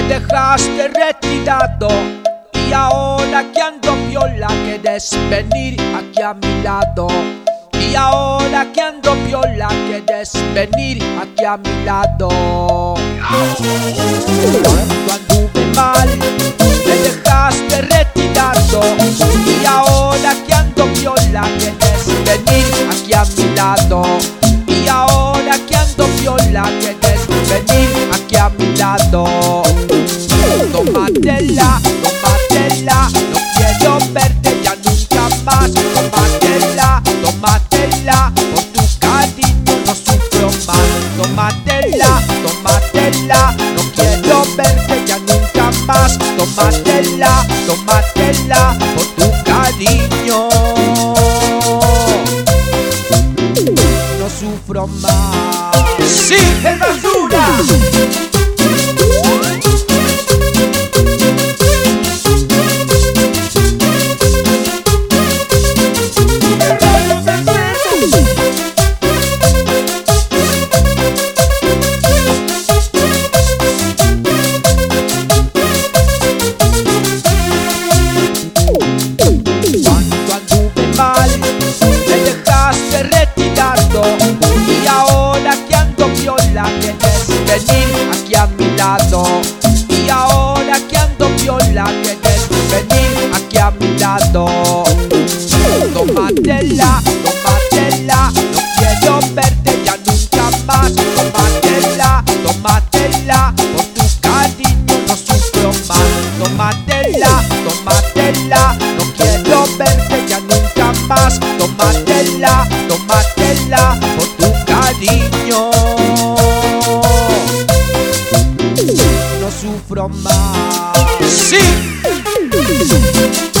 dejaste retirado y ahora que ando viola quieres venir aquí a mi lado. Y ahora que ando viola quieres venir aquí a mi lado. Cuando anduve mal me dejaste retirado y ahora que ando viola quieres venir aquí a mi lado. Y ahora que ando viola quieres venir aquí a mi lado. Tómatela, tómatela, no quiero verte ya nunca más. Tómatela, tómatela, por tu cariño no sufro más. Tómatela, tómatela, no quiero verte ya nunca más. Tómatela, tómatela, por tu cariño no sufro más. ¡Sí, es basura! Cuando anduve mal me dejaste retirado y ahora que ando viola quieres venir aquí a mi lado. Y ahora que ando viola quieres venir aquí a mi lado. Tómatela, tómatela, no quiero verte ya nunca más. Tómatela, tómatela, por tu cariño no sufro más. Tómatela, tómatela, no quiero verte ya nunca más. Tómatela, tómatela, por tu cariño no sufro más. ¡Sí!